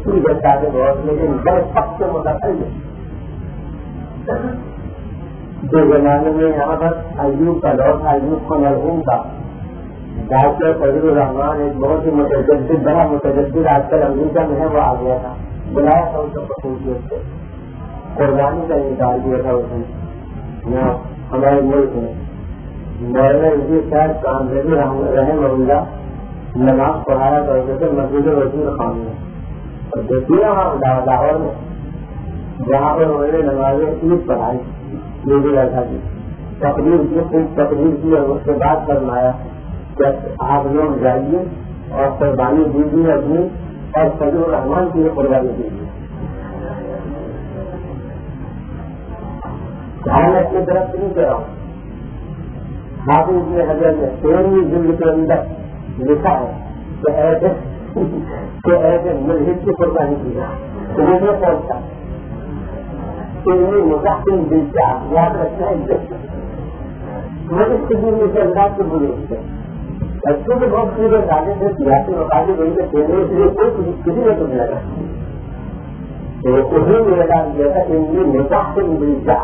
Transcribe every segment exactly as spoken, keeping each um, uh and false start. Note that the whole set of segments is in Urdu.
ٹھیک ہے سارے بہت، لیکن بڑے سب سے متاثر ہے جو زمانے میں یہاں پر ایوب کا دور تھا، ایوب کو مرحوم تھا، ڈاکٹر فضل الرحمان ایک بہت ہی متجدد بڑا متجدد آج کل امریکہ میں ہے، وہ آ گیا تھا، بلایا تھا اس کو خصوصیت سے، قربانی کا انکار کیا تھا اس نے یہاں ہمارے ملک میں۔ مولانا رضوی صاحب کامریڈی رحمہ اللہ نماز پڑھایا کرتے تھے مسجد وزیر خان میں، اور دیکھیے وہاں لاہور میں جہاں پر انہوں نے نماز عید پڑھائی، یہ بھی ایسا کی تقریر کی، خوب تقریر کی، اور اس کے بعد فرمایا کہ آپ لوگ جائیے اور قربانی دیجیے اپنی، اور فضل الرحمان کی قربانی دیجیے۔ میں اپنی طرف سے نہیں کہہ رہا ہوں، حافظ ابن حجر نے تیرہویں جلد کے اندر لکھا ہے کہ ایسے کہ ایسے ملحد کی قربانی کی جائے تو مجھے پہنچتا مزاحم دلچا یاد رکھنا ہے، مجھے کسی سے انداز سے بولے بچوں کے بہت پورے زیادہ سے سیاسی مقابلے بن کے کھیلنے کے لیے کوئی کسی نے تو لگا تو انہیں میرے نام دیا تھا کہ ان مزاحم دلچا۔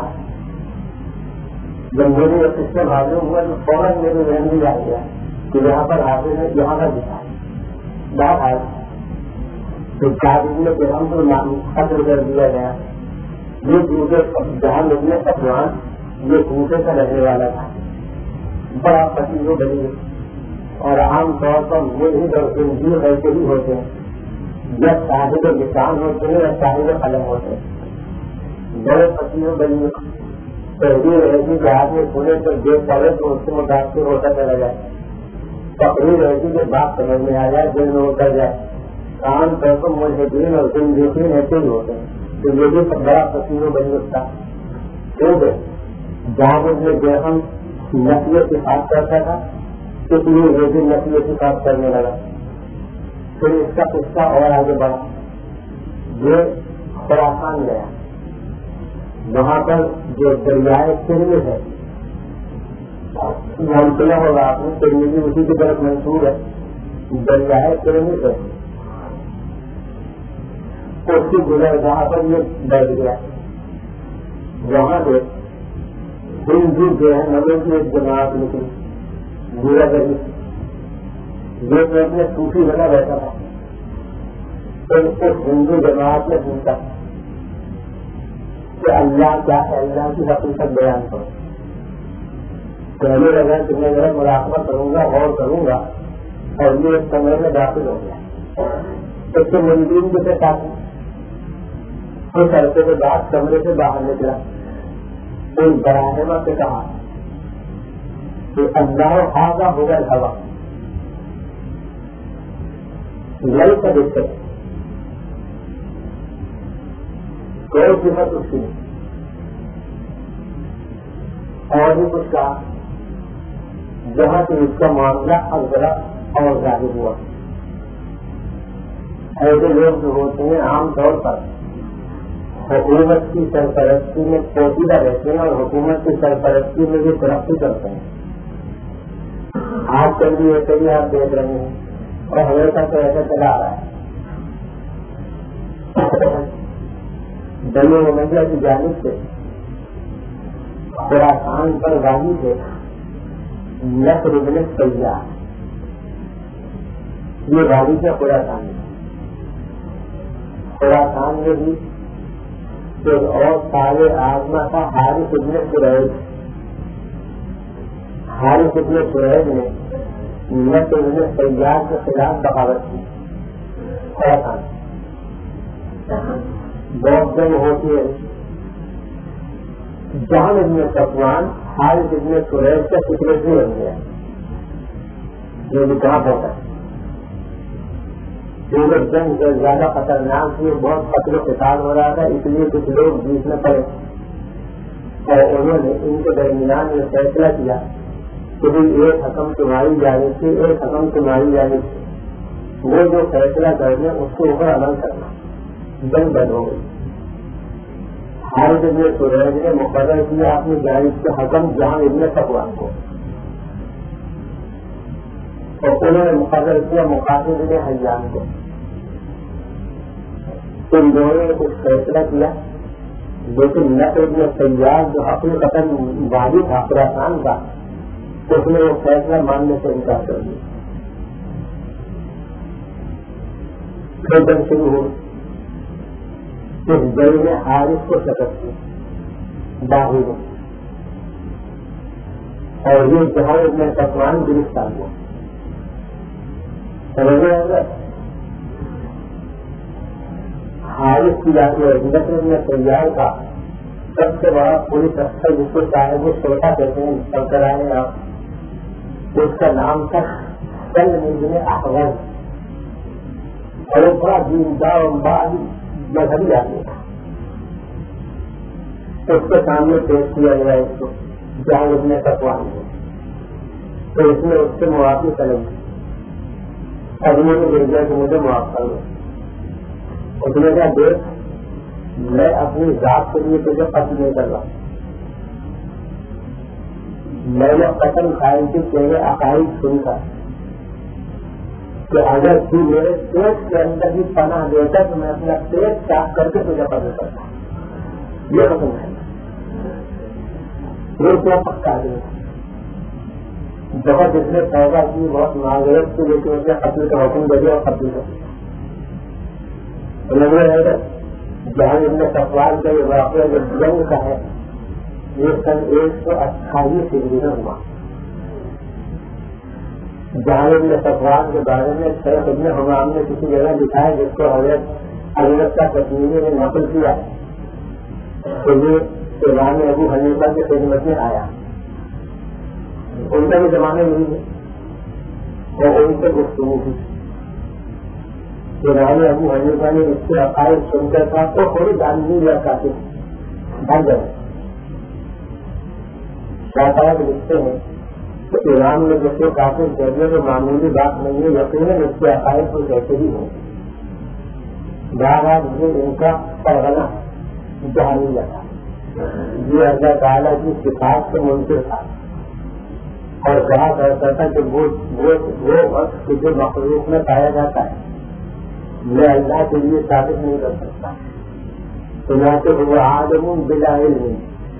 جب میرے سسٹم معلوم ہوا تو فوراً میرے ذہن میں آ گیا کہ یہاں پر حاضر ہے، یہاں کا دکھا بہرحال تو چار دن کے ہم کو قتل کر دیا گیا۔ یہ کوفے جہاں لگنے کا جوان یہ کوفے کا رہنے والا تھا، بڑا پتی ہو بنی، اور عام طور پر ملحد اور خنزیر ایسے ہی ہوتے ہیں، جب صاحب لسان ہوتے ہیں یا صاحب قلم ہوتے ہیں، بڑے پتی ہو بنی پہلی رہتی کہ آدمی پورے پر دیکھ پڑے تو اس سے متاثر ہوتا چلا جائے، تقریر رہتی کہ بات سمجھ میں آ جائے، دل میں اتر جائے۔ عام طور پر ملحدین اور خنزیر ایسے ہی ہوتے ہیں، تو یہ بھی بڑا پسند بن سکتا کیونکہ جہاں میں جہاں نسل سے بات کرتا تھا اس لیے یہ بھی نسل سے بات کرنے لگا۔ پھر اس کا قصہ اور آگے بڑھا، یہ خراسان گیا، وہاں پر جو دریائے سرمت ہے، نام سنا ہوگا آپ نے، سرمت بھی اسی کی طرف منسوب ہے، دریائے سرمت ہے، اس کی گزر جہاں پر یہ بیٹھ گیا، وہاں سے ہندو جو ہے نمبر کی ایک جماعت نکلی، بورا گری، یہ تو اپنے صوفی بنا بیٹھا تھا، تو اس ہندو جماعت نے پوچھا کہ اللہ کیا ہے، اللہ کی حقیقت بیان کرو۔ کہنے لگا کہ میں ذرا مراقبہ کروں گا، غور کروں گا، اور یہ ایک کمرے میں داخل ہو گیا، اس کے مندین کے سے کافی اس عرصے کے بعد کمرے سے باہر نکلا، ان براہما سے کہا کہ اللہ خاصا ہوگا ہوا لڑ کا دیکھتے کوئی صفت اس کی نہیں، اور بھی کچھ کہا جہاں سے اس کا معاملہ اب ذرا اور ظاہر ہوا۔ ایسے لوگ جو ہوتے ہیں عام طور پر حکومت کی سرپرستی میں پوشیدہ رہتے ہیں اور حکومت کی سرپرستی میں بھی ترقی کرتے ہیں، آج کل بھی ایسے ہی آپ دیکھ رہے ہیں اور ہمیشہ سے ایسا چلا آ رہا ہے۔ بنی امیہ کی جانب سے خراسان پر والی تھے نصر بن سیاح، یہ والی سے خراسان خراسان میں بھی اور سارے آزما تھا حارث ابن قریظ، حارث ابن قریظ نے نصر ابن سیاح کے خلاف بغاوت کی، خراسان بہت جنگ ہوتی ہے، جہاں ابن صفوان حارث ابن قریظ کا سیکریٹری بن گیا، جو بھی کہاں ہوتا ہے کیونکہ جنگ جو زیادہ خطرناک تھی، بہت قتل و قتال ہو رہا تھا، اس لیے کچھ لوگ بیچ میں پڑے اور انہوں نے ان کے درمیان یہ فیصلہ کیا کہ ایک حکم تمہاری جانب سے، ایک حکم تمہاری جانب سے، وہ جو فیصلہ کرنے اس کے اوپر عمل کرنا۔ جنگ بند ہو گئی، حارث ابن قریظ نے مقرر کیا اپنی جانب سے حکم جہاں ابن صفوان کو، اور انہوں نے مقرر کیا مقاتل ابن حیان کو۔ ان دونوں نے کچھ فیصلہ کیا، لیکن نقل ابن سیاد جو حقیقتاً واجب تھا خراسان کا، اس نے وہ فیصلہ ماننے سے انکار کر دیا. پھر جنگ شروع ہو، اس جنگ نے حارث کو شکست دی باغی میں، اور یہ جہاں ابن صفوان گرفتار ہوا. سمجھے اگر حارث کی جاتی ہے نقل ابن سیاد کا سب سے بڑا پولیس افسر جس کو صاحب شوٹا کہتے ہیں سب کرائے آپ، اس کا نام تھا چند ابن احوز، اور وہ بڑا دیندار مذہبی آدمی تھا. اس کے سامنے پیش کیا گیا اس کو جہاں ابن صفوان کو، تو اس نے اس سے معافی طلب کی، آدمی کو دے دیا کہ مجھے معاف کر دو. اس نے کہا دیکھ میں اپنی ذات کے لیے تجھے قتل نہیں کر رہا، میں نے قسم کھائی تھی تیرے عقائد سن کر کہ اگر تو میرے پیٹ کے اندر بھی پناہ دیتا تو میں اپنا پیٹ صاف کر کے تجھے قتل کرتا. یہ قسم ہے، یہ کیا پکا دے بہت اس نے توبہ کی، بہت معذرت کی، لیکن اس نے قتل کا حکم دے دیا اور قتل کر دیا. لگ رہا ہے جہاں ابن صفوان کا یہ واقعہ جو جنگ کا ہے یہ سن ایک سو اٹھائیس ہجری میں ہوا. جہاں ابن صفوان کے بارے میں شیخ ابن حمام نے کسی جگہ لکھا ہے جس کو حضرت حضرت کا کشمیری نے نقل کیا ہے، تو یہ امام ابو حنیفہ کی خدمت میں آیا. ان کا بھی زمانے نہیں ہے اور ان سے گفتگو کی. امام ابو حنیفہ نے اس کے عقائد سن کر تھا تو تھوڑی جان نہیں لیا کافی بن گئے. شاید لکھتے ہیں تو امام نے جس کو کافی کہہ دیا تو معمولی بات نہیں ہے، یقیناً اس کے عقائد کو کہتے ہی ہوں. بہرحال یہ ان کا پرغنہ جہانیہ تھا، یہ اللہ تعالیٰ کی صفات سے منکر تھا اور کہا کرتا تھا کہ وہ وقت جو مخلوق میں پایا جاتا ہے میں اللہ کے لیے ثابت نہیں کر سکتا. چنانچہ وہ عالم بلا علم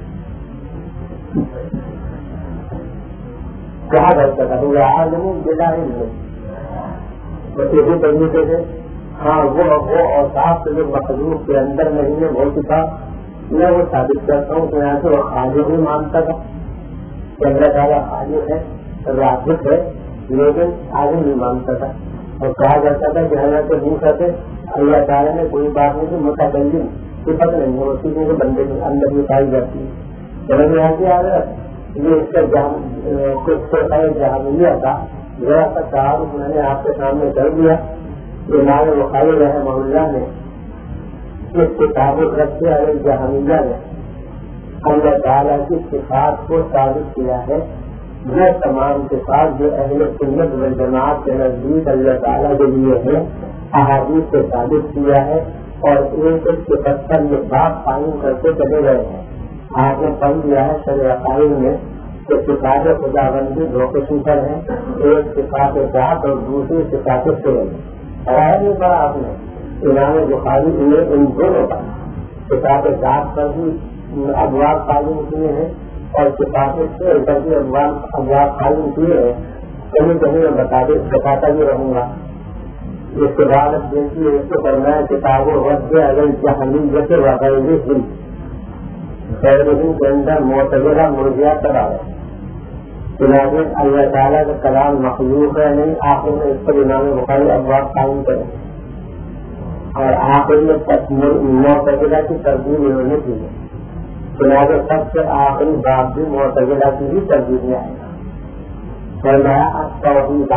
کہا کرتا تھا، وہ عالم بلا علم. اسی طریقے سے ہاں وہ وہ اوصاف جو مخلوق کے اندر نہیں ہے وہ صفات میں وہ ثابت کرتا ہوں. چنانچہ وہ خالق بھی مانتا تھا کہ اللہ تعالیٰ خالق ہے، رازق ہے، لیکن عالم نہیں مانتا تھا. اور کہا جاتا تھا کہ حضرت موسیٰ سے اللہ تعالیٰ نے کوئی بات نہیں کہ متکلم صفت نہیں ہے، اسی کے بندے کے اندر بھی پائی جاتی ہے. سمجھ میں آتی ہے یہ اس کا کچھ جہانیہ تھا. ذرا سا تعارف میں نے آپ کے سامنے کر دیا. امام بخاری رحمہ اللہ نے اس کتاب رکھتے علی جہانیہ نے اللہ تعالیٰ کی صفات کو ثابت کیا ہے. وہ تمام صفات جو اہل سنت والجماعت کے نزدیک اللہ تعالیٰ کے لیے ہے احادیث سے ثابت کیا ہے اور ایک ایک صفت پر یہ بات قائم کرتے چلے گئے ہیں. آپ نے پڑھ دیا ہے شرع عقائد میں کہ صفات خدا بندی دو قسم پر ہیں، ایک صفات ذات اور دوسری صفات فعل. خیال نہیں پڑا آپ نے امام بخاری نے ان دونوں پر صفات ذات پر بھی ابواب قائم کیے ہیں اور صفات فعل پر بھی ابواب قائم کیے ہیں. کہیں کہیں میں بتاتا بھی رہوں گا. اس کے بعد دیکھیے اس کو کرنا ہے کتابوں وقت اگر جہانیت وغیرہ خیر کے اندر معتبرہ مرغیات کرا ہے. چنانچہ اللہ تعالیٰ کا کلام مخلوق ہے نہیں، آخر میں اس پر امام بخاری ابواب قائم کریں اور آخر میں معتبرہ کی ترتیب انہوں نے کی ہے. چنانچہ سب سے آخری بات بھی معتبرہ کی ہی ترتیب میں آئے گا. فرمایا توحید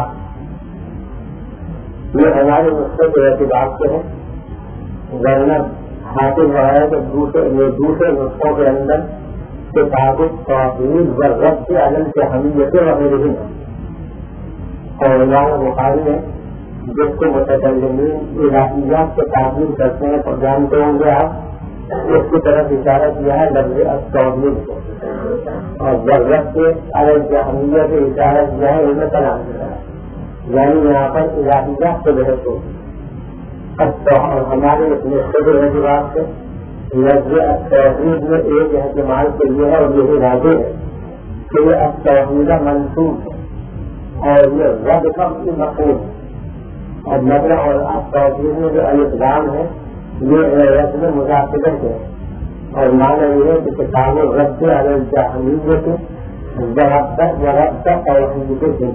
یہ ہمارے نسخے کے اعتبار سے ہے، ورنہ حاصل ہوا ہے کہ دوسرے دوسرے نسخوں کے اندر کتاب توحید و رب کے علم سے حمیت وغیرہ ہی ہے. اور امام بخاری نے جس کو متکلمین الہیات سے تعبیر کرتے ہیں تو جانتے ہوں گے آپ، اس کی طرف اشارہ کیا ہے لفظ التوحید کو، اور ضرورت کے علم سے حمیت سے اشارہ کیا ہے علم کلام، یعنی یہاں پر الہیات سے بحث ہوگی. ہمارے اپنے خود اعتبار سے لفظ التوحید میں ایک احتمال کے لیے ہے اور یہی واضح ہے کہ یہ التوحید منسوخ ہے اور یہ رب کا بھی مقبول ہے اور مطلب اور التوحید میں جو الاسلام ہے یہ رسم مداخلت ہے اور مانا یہ ہے کہ کتاب رب الجاہلیت ضرب ضرب توحید سے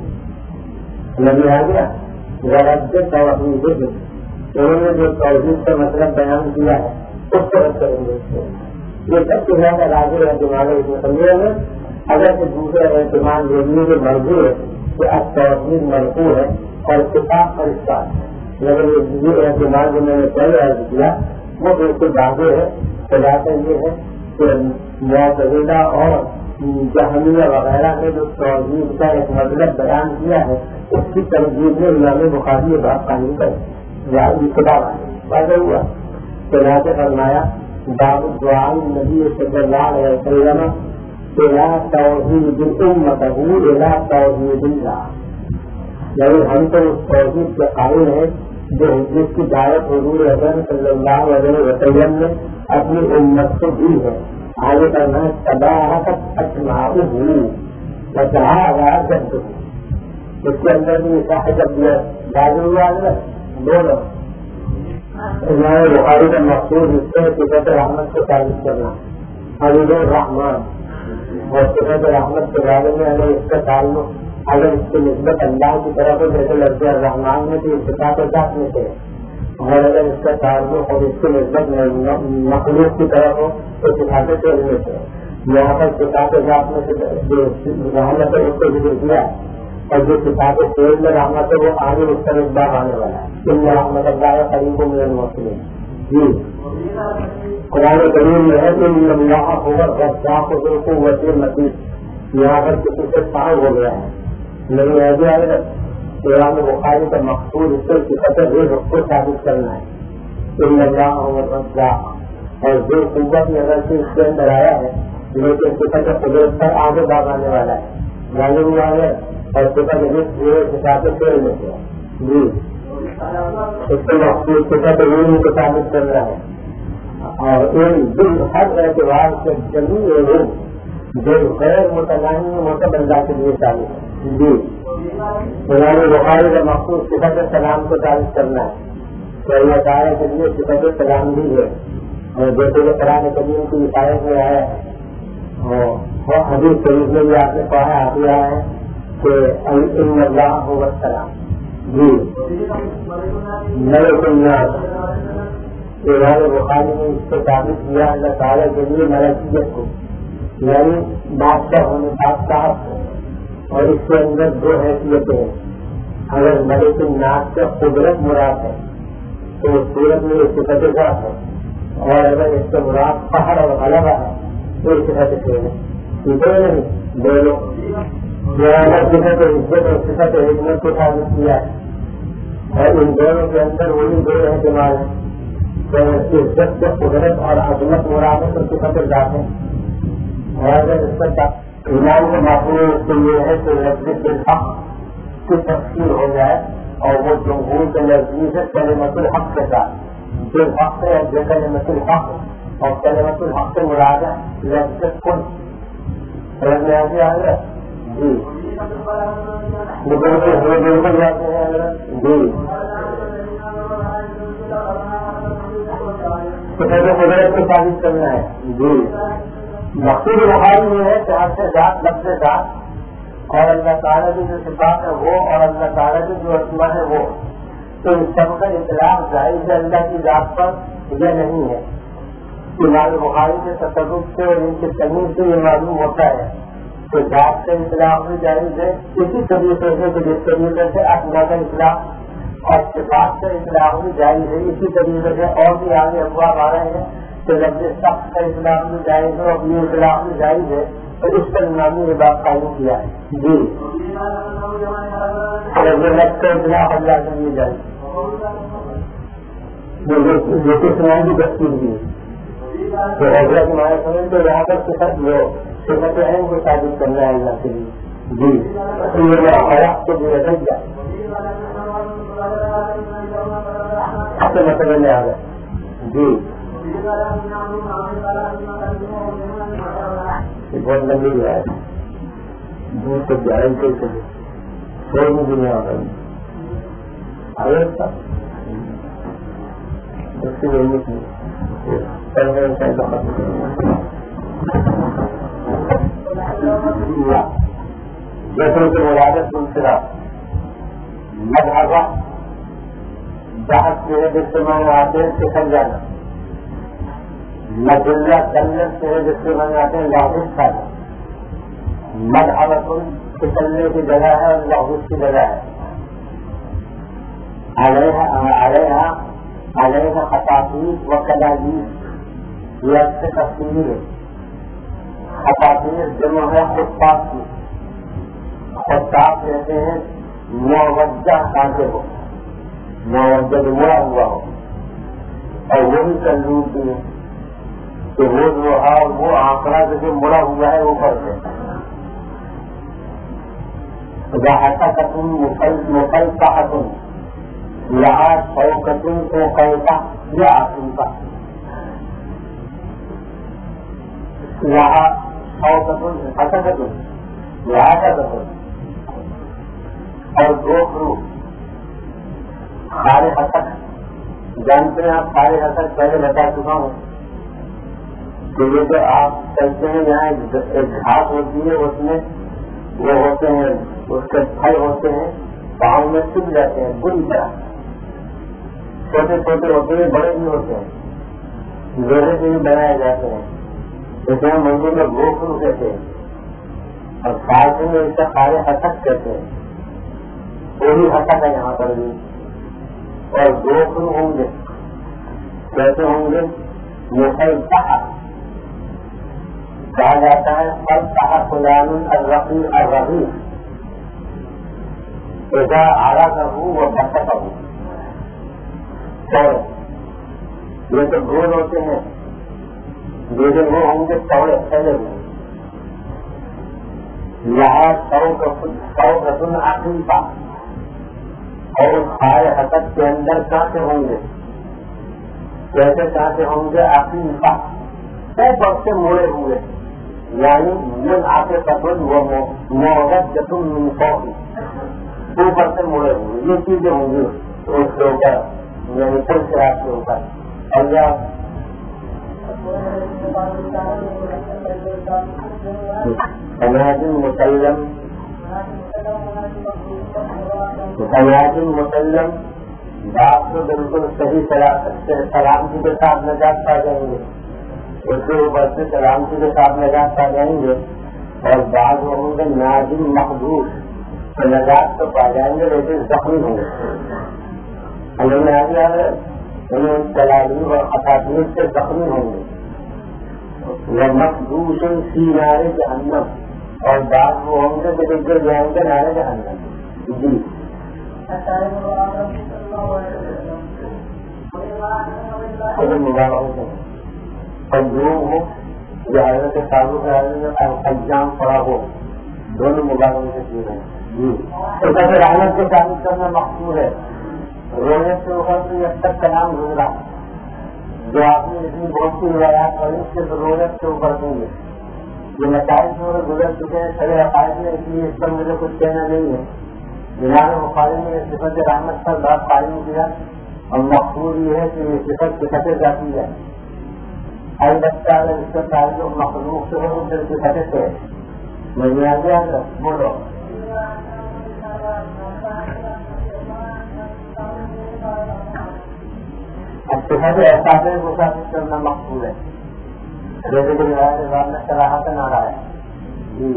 نبی آ گیا ضرب توحید سے انہوں نے جو توحید کا مطلب بیان کیا ہے اس طرح کریں گے یہ سب سے زیادہ راضی احتمال ہے اس مسئلے میں اگر کہ دوسرے احتمال دینے کے مرضی ہے کہ اب توحید مرفوع ہے اور کتاب پر اس کا لیکن یہ احتمال جو میں نے پہلے عرض کیا وہ بالکل واضح ہے خلاصہ یہ ہے کہ معتزلہ اور جہمیہ وغیرہ نے جو توحید کا ایک مطلب بیان کیا ہے اس کی ترجیح میں امام بخاری یہ بات قائم کرے یا کتاب واضح ہوا خلاصہ فرمایا باب دعاء النبی صلی اللہ علیہ وسلم الى توحید امته الى توحید اللہ یعنی ہم تو اس توحید کے قائل ہیں جو جس کی دعوت حضور اکرم صلی اللہ علیہ وسلم نے اپنی امت کو دی ہے آگے کرنا ہے تباہت اسماؤہ وتعالی جدہ اس کے اندر بھی صاحب دیا واضح ہوا ہے بولو امام بخاری کا مقصود اس سے صفت رحمت کو تعریف کرنا حبیب الرحمان اور صفت رحمت کے بارے میں اگر اس کا تعلق اگر اس کی نسبت اللہ کی طرف ہو جیسے لفظ الرحمان میں تو صفات ذات میں سے اور اگر اس کا تعلق اور اس کی نسبت مخلوق کی طرف ہو تو صفات فعل میں سے یہاں پر صفات ذات میں سے جو رحمت ہے اس کو ذکر کیا اور جو صفات فعل میں رحمت ہے وہ آگے اس کا نسبت آنے والا ہے ان رحمت اللہ قریب من المحسنین جی قرآن کریم میں ہے کہ اللہ هو الرزاق ذو القوة المتین یہاں پر کسی سے پار ہو گیا ہے نہیں ہے جو ہے قرآن بخاری کا مقصود اس سے صفت رزق کو ثابت کرنا ہے ان اللہ هو الرزاق اور ذو القوة میں اگر سے اس کے اندر آیا ہے لیکن صفت قدرت پر آگے بھاگ آنے والا ہے معلوم ہوا ہے اور صفت رزق جو صفات فعل میں سے جی اس کے مقصود صفت علم کو ثابت کر رہا ہے اور ان دل ہر اعتبار سے جمی علم جو غیر متناہی متبلہ کے لیے ثابت ہے جی قرآن بخاری کا مقصود صفت سلام کو ثابت کرنا ہے تو اللہ تعالیٰ کے لیے صفت سلام بھی ہے اور جیسے کہ قرآن کریم کی حفاظت میں آیا ہے اور حدیث شریف میں بھی آپ نے پڑھا آ گیا ہے کہ ان اللہ هو السلام جی ملک الناس قرآن بخاری نے اس کو ثابت کیا اللہ تعالیٰ کے لیے ملکیت کو یعنی بادشاہ ہونے بادشاہ اور اس کے اندر دو حیثیتیں ہیں اگر ملک الناس کا قدرت مراد ہے تو اس صورت میں یہ صفت ذات ہے اور اگر اس کا مراد قہر اور غلبہ ہے تو یہ صفت فعل ہے ٹھیک ہے نہیں دونوں صفت عزت اور صفت حکمت کو ثابت کیا ہے اور ان دونوں کے اندر وہی دو احتمال ہیں تو عزت سے قدرت اور عظمت مراد ہے تو صفت ذات ہے اور اگر اس کا ایمان کا معقول اس کے لیے ہے تو لفظ بالحق کی تفصیل ہو جائے اور وہ جمہور کے نزدیک ہے کلمۃ الحق کے ساتھ بالحق ہے جو کلمۃ الحق اور کلمۃ الحق سے مراد ہے لفظ کل سمجھ میں آ گیا ہے جی بالکل جاتے ہیں جی قدرت کو ثابت کرنا ہے جی مقصود بخاری یہ ہے کہ ہر سے ذات لفظ ذات اور اللہ تعالیٰ کی جو صفات ہے وہ اور اللہ تعالیٰ کی جو اسما ہے وہ تو اس سب کا اطلاق جائز ہے اللہ کی ذات پر یہ نہیں ہے امام بخاری کے تصرف سے اور ان کی تمیز سے یہ معلوم ہوتا ہے تو ذات کا اطلاق بھی جائز ہے اسی طریقے سے کہ جس طریقے سے اسما کا اطلاق اور صفات کا اطلاق بھی جائز ہے اسی طریقے سے اور بھی آگے افواہ آ رہے ہیں کہ لفظ سخت کا اطلاق بھی جائز ہے اور یہ اطلاق بھی جائز ہے تو اس پر امام نے یہ بات قائم کیا ہے جی لفظ کا اطلاق اللہ کے لیے جائز جو کہ سنائی کی دستور دی تو حضرت ہمارے سمجھ تو یہاں پر صفت جو صفت اہم کو ثابت کرنا ہے اللہ کے لیے جی تو سے مسئلے میں آ گئے. جی بہت لمبی جو ہے دور سے جائیں کے چھوڑ میں بھی نہیں آ رہی آگے اس کی وجہ سے جیسے کہ ولادت سلسلہ مذہبہ جہاز میرے جس سے میں آتے ہیں سکھل جانا مجلہ کنت میرے جس سے میں آتے ہیں لاحوس کھانا مذہبت پھسلنے کی جگہ ہے اور لاحوس کی جگہ ہے. علیہ علیہ خطاطیف و کلاجیف یہ اچھے تفصیلی ہے. خطاطیف جمع ہے خطاط کی. خطاط کہتے ہیں موجہ کانٹے کو موجہ مڑا ہوا ہو اور وہی تنظیم بھی ہے کہ وہ جو ہے وہ آنکڑا جو مڑا ہوا ہے وہ کرتے ہیں. حقیقتن مفلسحتن لہا شوکتن کو کیسا یا عقیقہ لہا شوکتن حقیقتن لہا شوکتن اور دو خرو خارے حسک. جانتے ہیں آپ خارے حسک پہلے بتا چکا ہوں کہ یہ جو آپ چلتے ہیں یہاں ایک گھاس ہوتی ہے اس میں وہ ہوتے ہیں اس کے پھل ہوتے ہیں پاؤں میں چپ جاتے ہیں بری طرح چھوٹے چھوٹے ہوتے ہیں بڑے بھی ہوتے ہیں لوہے سے بھی بنائے جاتے ہیں جیسے ہم منڈی میں گوخرو کہتے ہیں اور فارسی میں اس کا خارے حسک کہتے ہیں. وہی حسک ہے یہاں پر بھی. اور گوخرو ہوں گے کیسے ہوں گے مفلسح کہا جاتا ہے فلسح فلان الرقی الرقی اذا عرضه وبسطه. چوڑے یہ تو گول ہوتے ہیں لیکن وہ ہوں گے چوڑے پھیلے ہوئے. یہاں شوکتن عقیقہ اور اس خارے حسک کے اندر کانٹے ہوں گے. کیسے کانٹے ہوں گے عقیقہ اوپر سے مڑے ہوئے یعنی من آتے قبل وہ موجت من فوق اوپر سے مڑے ہوئے. یہ چیزیں ہوں گی اس کے اوپر یعنی پل شراب کے اوپر. اور یا سناجن مسلم سناجن مسلم بات تو بالکل صحیح سلامتی کے ساتھ نجات پا جائیں گے. اس کے اوپر سے سلامتی کے ساتھ نجات پا جائیں گے. اور بعض ہوں گے ناجم محدود تو نجات تو پا جائیں گے لیکن زخمی ہوں گے. ہمیں میں آگے آ رہے انہیں تلالیب اور خطاطیر سے زخمی ہوں گے. وہ مخدوش سینارے جہنم اور بعض وہ ہوں گے کہ گر جائیں گے نارے جہنم. جی مبارک تنظیم ہو یا حضرت تعلق انجام پڑا ہو دونوں مبارک سے چیز ہیں. جی تو کبھی رحمت کو تعریف کرنا مقصود ہے. رونے سے اوپر تو یہ تک کا نام گزرا جو آپ نے اتنی بہت سی روایات پڑھی اس کے ضرورت کے اوپر دیں گے. یہ مسائل میں گزر چکے ہیں سارے عقائد میں اس لیے اس پر مجھے کچھ کہنا نہیں ہے. امام بخاری نے صفت رحمت پر بات قائم کیا اور مقصود یہ ہے کہ یہ صفت صفت جاتی ہے. البتہ اگر اس کا تعلق مخلوق سے ہو تو پھر صفت سے میں آ گیا بولو. اب صفت احساس کو ثابت کرنا مقصود ہے جیسے کہ روایت بعد میں صراحت نہ رہا ہے. جی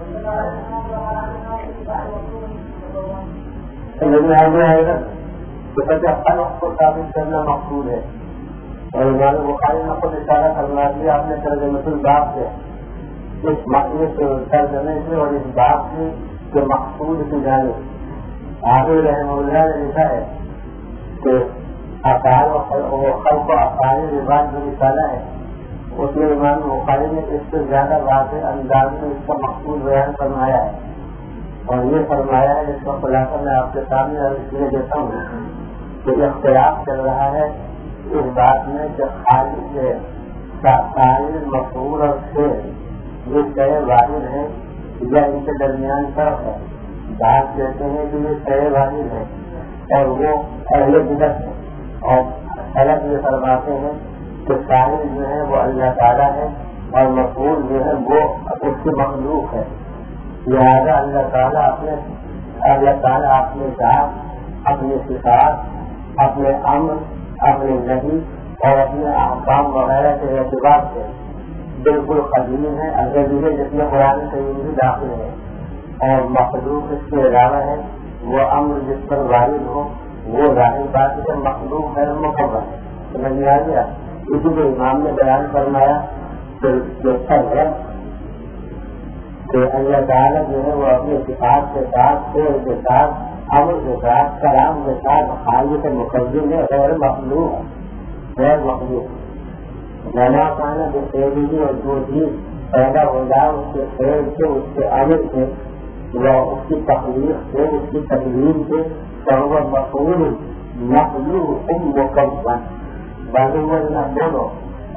صفت خلق کو ثابت کرنا مقصود ہے. اور امام بخاری نے خود اشارہ کرنا دیا آپ نے ترجمہ الباب سے اس مسئلے سے ترجمے سے اور اس بات سے کہ مقصود کی جانب آگے رحمہ اللہ نے لکھا ہے کہ افعال و خلق و افعال رواج جو رسالہ ہے اس میں امام بخاری نے اس سے زیادہ واضح انداز میں اس کا مقصود بیان فرمایا ہے. اور یہ فرمایا ہے جس کا خلاصہ میں آپ کے سامنے عرض کیے دیتا ہوں تو اختلاف چل رہا ہے اس بات میں کہ خالق قائل مفعول اور فعل یہ شے واحد ہے یا ان کے درمیان فرق ہے. بات کہتے ہیں کہ یہ شے واحد ہے اور وہ اہل بدعت ہے، اور الگ یہ فرماتے ہیں کہ قائل جو ہے وہ اللہ تعالیٰ ہے اور مفعول جو ہے وہ اس کی مخلوق ہے. لہٰذا اللہ تعالیٰ اپنے اللہ تعالیٰ اپنے ذات، اپنے صفات، اپنے امر، اپنے نہی اور اپنے احکام وغیرہ کے اعتبار سے بالکل قدیم ہے، ازلی ہے، جس میں قرآن کریم بھی داخل ہے. اور مخلوق اس کے علاوہ ہے، وہ امر جس پر وارد ہو وہ ظاہر بات ہے مخلوق ہے، مقرر ہے. سمجھ میں آ گیا؟ اسی کو امام نے بیان فرمایا کہ ہے کہ اللہ تعالیٰ جو ہے وہ اپنے صفات کے ساتھ، فعل کے ساتھ، امر کے ساتھ، کلام کے ساتھ خالق مقدم ہے، غیر مخلوق ہے، غیر مخلوق. جنا پانا جو تیزی اور جو چیز پیدا ہو جائے اس کے فعل سے، اس کے امر سے، وہ اس کی تخلیق سے، اس کی تقریر سے، وہ مفعول مخلوق مکمل بازو نہ بولو.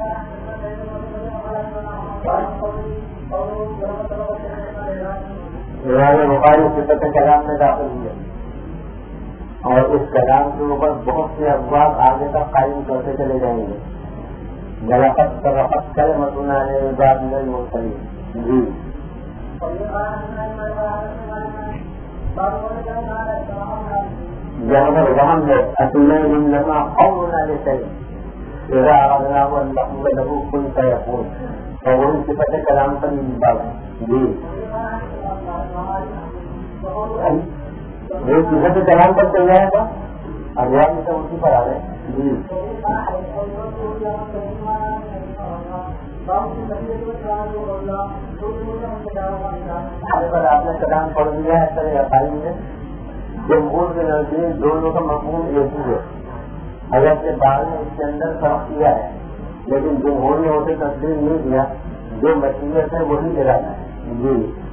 بخاری صفت کلام میں داخل ہوئے اور اس کلام کے اوپر بہت سے ابواب آگے تک قائم کرتے چلے جائیں گے. غلط رفت کرے مسنا ہے بات نہیں مختلف. جی جہاں پر وہاں ہے اصل لما قومنا لشيء اذا اردناه ان نقول له كن فيكون، اور وہی صفت کلام پر بھی بات ہے. جی یہ صفت کلام پر چل جائے گا، اگوار میں تو اسی پر آ رہے ہیں. جی پر آپ نے کلام پڑھ دیا ہے سر عقائد میں. جمہور کے نزدیک دونوں کا مفہوم ایک ہی ہے. اگر سے بعد نے اس کے اندر فرق کیا ہے، لیکن جمہور نے اسے تسلیم نہیں کیا. جو مشیت ہے وہی ارادہ ہے. جی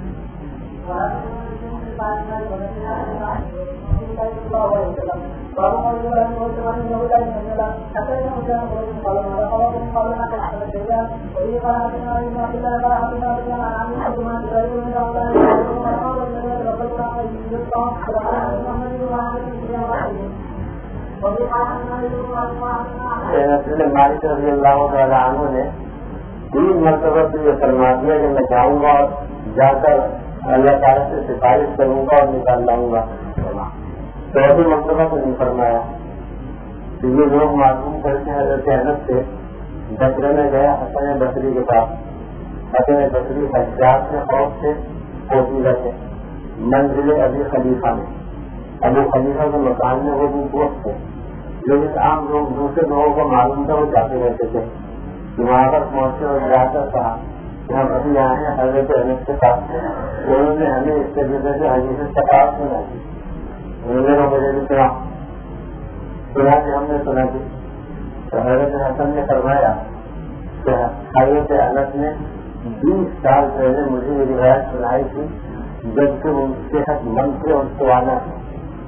مالک رضی اللہ تعالیٰ عنہ نے تین مرتبہ سے یہ فرما دیا کہ میں جاؤں گا اور جا کر اللہ تعالیٰ سے سفارش کروں گا اور نکال لاؤں گا. چوتھی مرتبہ کو نہیں فرمایا. تو یہ لوگ معلوم کرتے ہیں حضرت انس سے بصرے میں گیا حسن بصری کے پاس. حسن بصری حجاج کے خوف سے پوشیدہ تھے، منزل ابی خلیفہ میں. ابو خلیفہ کے مکان میں وہ بھی دوست تھے، لیکن عام لوگ دوسرے لوگوں کو معلوم تھا وہ جاتے رہتے تھے. وہاں پر پہنچے اور جا کر کہا کہ ہم ابھی آئے ہیں حضرت انس کے پاس. انہوں نے ہمیں اس طریقے سے حدیث شفاعت سنا دی. انہوں نے مجھے بھی سنا سنا کہ ہم نے سنا دی. تو حضرت حسن نے فرمایا کہ حضرت انس نے بیس سال پہلے مجھے یہ روایت سنائی تھی جبکہ ان کے حق من سے ان کو آنا تھا.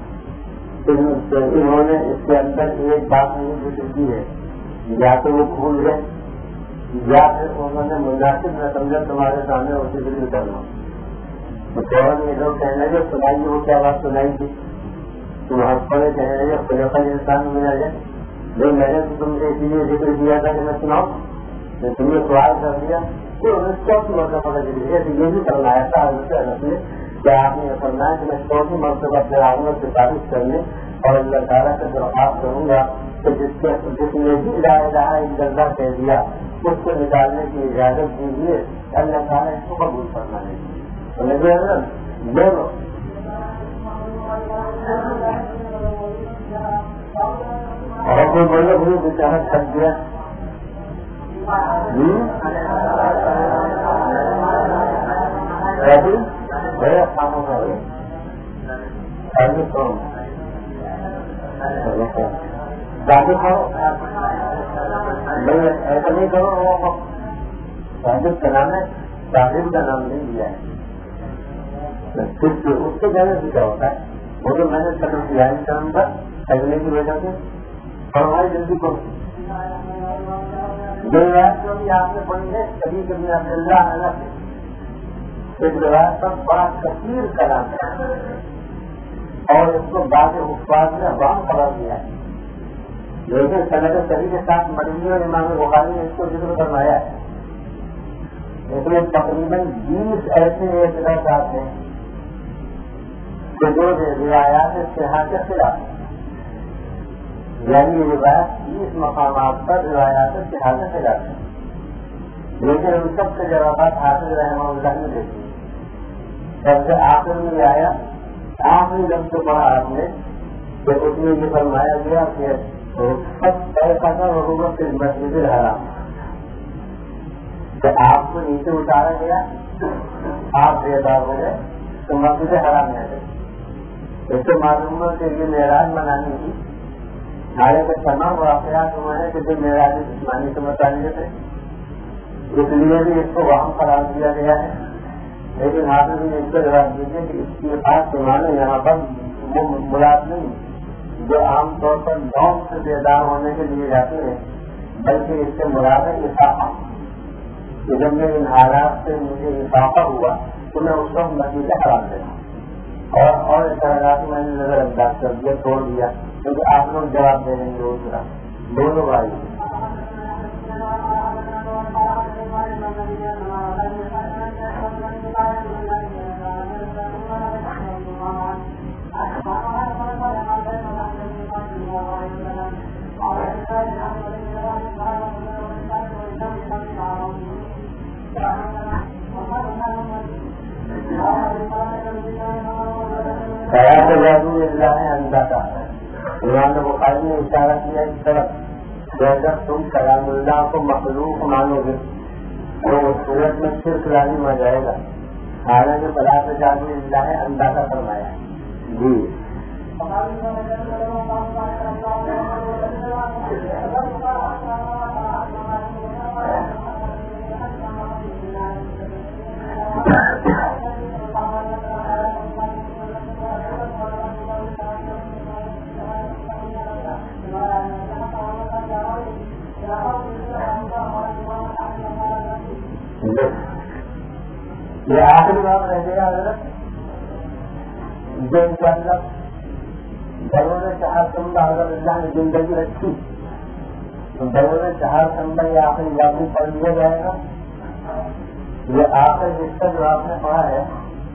انہوں نے اس کے اندر ایک بات نہیں ذکر کی ہے، یا تو وہ بھول گئے یا پھر انہوں نے مناسب نہ سمجھا تمہارے سامنے اسی ذکر کرنا. تو فوراً یہ لوگ کہنے لگے سنائیے وہ کیا بات سنائی تھی. تم ہنس پڑے کہنے لگے خلیفہ انسان میں آ جائے. نہیں میں نے تو تم سے اسی لیے ذکر کیا تھا کہ میں سناؤں، میں تم نے سوال کر دیا تو چوتھی مرتبہ ذکر کیا. تو یہ بھی فرمایا تھا حضرت انس نے کہ آپ نے یہ فرمایا کہ میں چوتھی مرتبہ پھر آؤں گا سفارش کرنے اور اللہ تعالیٰ سے درخواست کروں گا کہ جس کے جس نے بھی لا الہ الا اللہ کہہ دیا اس کو نکالنے کی اجازت دیجیے. اللہ تعالیٰ اس کو قبول فرما لے. دونوں اور کوئی بڑے بڑے بچارت کر دیا. بڑے کاموں کا شادی کرو نہیں ایسا نہیں کرو. شادب کا نام ہے، شادب کا نام نہیں دیا ہے. اس کے کہنے سے کیا ہوتا ہے وہ تو میں نے قدر کیا کروں گا تھکنے کی وجہ سے فرمائی جلدی کو جو روایت جو بھی آپ نے پڑھی ہے کبھی کبھی آپ اللہ اللہ سے ایک روایت پر بڑا کثیر کلام ہے اور اس کو بعض حفاظ نے عوام قرار دیا ہے، لیکن سند صحیح کے ساتھ مدنی اور امام بخاری نے اس کو ذکر فرمایا ہے۔ اس میں تقریباً بیس ایسے اعتراضات ہیں کہ جو روایات صحت کے خلاف، یعنی روایت بیس مقامات پر روایات صحت کے خلاف ہے، لیکن ان سب سے جوابات حافظ رحمہ اللہ نے دیکھی۔ سب سے آخر میں آیا آخری لفظ پڑھا آپ نے کہ اس میں یہ فرمایا گیا کہ سب ایسا کا حکومت سے مسجد الحرام کہ آپ کو نیچے اتارا گیا، آپ بیدار ہو گئے تو مسجد حرام میں گئے۔ اس سے معلوم ہو کہ یہ معراج منانی تھی، حالانکہ تمام واقعات ہوئے ہیں کہ جو معراج جسمانی سے متعلق ہے، اس لیے بھی اس کو وہاں قرار دیا گیا ہے۔ لیکن آپ نے اس کو جواب دیجیے کہ اس کی خاص معنی یہاں پر وہ مراد نہیں جو عام طور پر نوم سے بیدار ہونے کے لیے جاتے ہیں، بلکہ اس سے مراد ہے اضافہ کہ جب میں ان حالات سے مجھے اضافہ ہوا تو میں اس وقت مسجد حرام دینا اور اور اعتراضات میں نے نظر انداز کر دیا، چھوڑ دیا، کیونکہ آپ لوگ جواب دے دیں گے دوسرا دونوں بھائی۔ خیال رضی اللہ ہے اندازہ امام بخاری نے اشارہ کیا اس طرف کہ اگر تم کلام اللہ کو مخلوق مانو گے تو اس صورت میں شرک لازم آ جائے گا، حالانکہ خلاف رضی اللہ ہے اندازہ فرمایا جی۔ یہ آخری بات رہ گیا حضرت جو ان شاء اللہ ضرور چہار سمندہ اگر اللہ نے زندگی رکھی تو ضرور چہار سمندہ یہ آخری بات میں پڑھ لیا جائے گا۔ یہ آخر جس کا جو آپ نے پڑھا ہے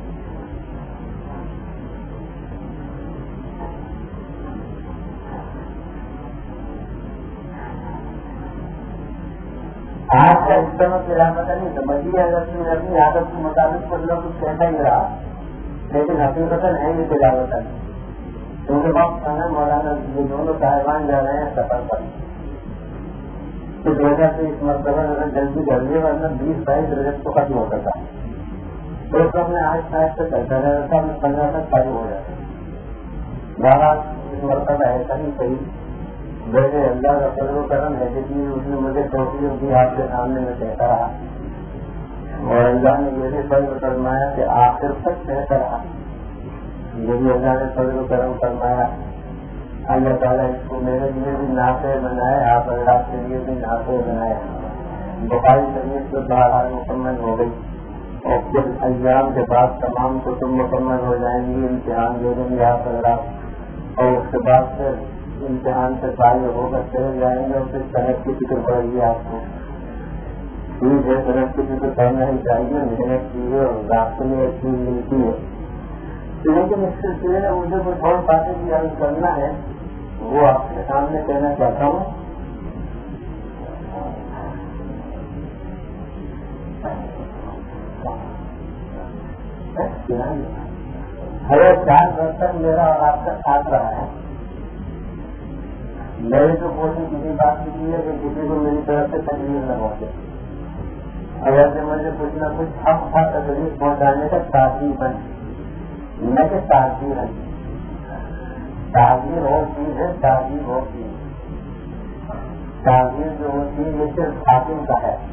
آج کا اس طرح قیامت نہیں سمجھیے، اگر تم اپنی عادت کے مطابق کچھ نہ کچھ کہتا ہی رہا، لیکن حقیقت ہے یہ تلاوت ہے کیونکہ وقت ہے مولانا یہ دونوں صاحبان جا رہے ہیں سفر پر، اس وجہ سے اس مرتبہ اگر جلدی کر لیے ورنہ بیس بائیس رجب کو ختم ہوتا تھا، تو اس وقت میں آج آج سے چلتا رہتا تھا، میں پندرہ تک چالو ہو جاتا۔ بہرحال اس مرتبہ ایسا ہی صحیح میرے اللہ کا فضل و کرم ہے کہ اس نے مجھے توفیق دی، آپ کے سامنے میں کہتا رہا اور اللہ نے یہ بھی فضل فرمایا کہ آخر تک کہتا رہا، یہ بھی اللہ نے فضل و کرم فرمایا۔ اللہ تعالیٰ اس کو میرے لیے بھی نافع بنائے، آپ اللہ کے لیے بھی نافع بنائے۔ بخاری شریف تو بہرحال مکمل ہو گئی اور کچھ ایام کے بعد تمام کتب مکمل ہو جائیں گی، امتحان دے دیں گے آپ اللہ، اور اس کے بعد پھر امتحان سے فارغ ہو کر چلے جائیں گے اور پھر صنعت کی فکر پڑے گی آپ کو۔ ٹھیک ہے، صنعت کی فکر کرنا ہی چاہیے، محنت کی ہے اور راستے میں ایک چیز ملتی ہے، لیکن اس سلسلے میں مجھے کچھ اور باتیں بھی عرض کرنا ہے، وہ آپ کے سامنے کہنا چاہتا ہوں۔ ہر چار برتن میرا اور آپ کا ساتھ رہا ہے، میں نے تو کوشش کسی بات کی ہے کہ کسی کو میری طرف سے تکلیف نہ پہنچے، اگر سے مجھے کچھ نہ کچھ حق تھا تکلیف پہنچانے کا تاثیر بن نہ کہ تاثیر ہے، تعبیر اور چیز ہے، تعبیر اور چیز، تعبیر جو ہوتی ہے یہ صرف حاکم کا ہے،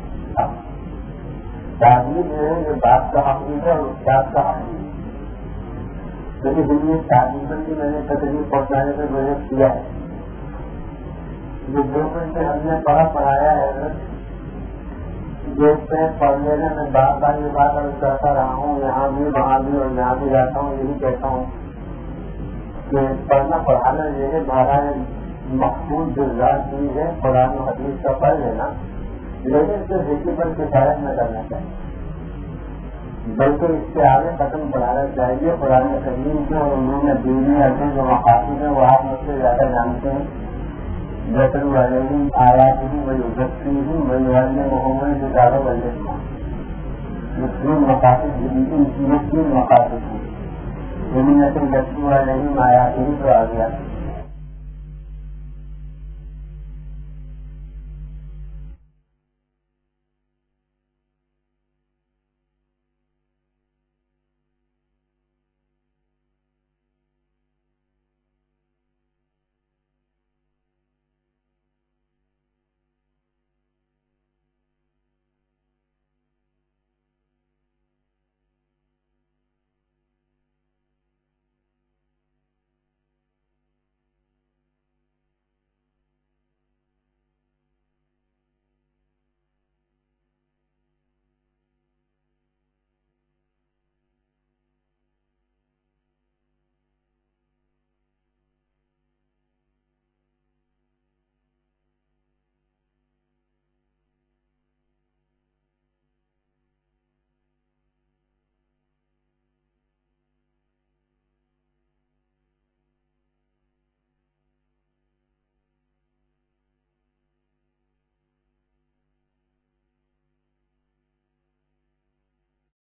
تعبیر جو ہے یہ بات کا حقیقت ہے اور استاد کا حقیقت، تو اس لیے شادی پر بھی میں نے تکلیف پہنچانے کا محنت کیا ہے. جو دو گھنٹے ہم نے پڑھا پڑھایا ہے جیس پہ پڑھ لینے میں بار بار یہ بات ارد کرتا رہا ہوں, یہاں بھی وہاں بھی اور یہاں بھی جاتا ہوں, یہی کہتا ہوں کہ پڑھنا پڑھانا یہ ہے مہاراج مقبول جزار چیز ہے, قرآن و حدیث کا پڑھ لینا, لیکن اس کو ذکی پر کفایت نہ کرنا چاہیے, بلکہ اس سے آگے قدم بڑھانا چاہیے. قرآن کریم کے اور انہوں نے دینی عرصے جو مقاصد ہیں وہ آپ مجھ سے زیادہ جانتے ہیں. جیسے علیہم آیاتہ ویزکیہم ویعلمہم الکتاب والحکمہ, مسلم مقاصد مسلم مقاصد ہیں. ان میں سے یتلو علیہم آیاتہ تو آ گیا,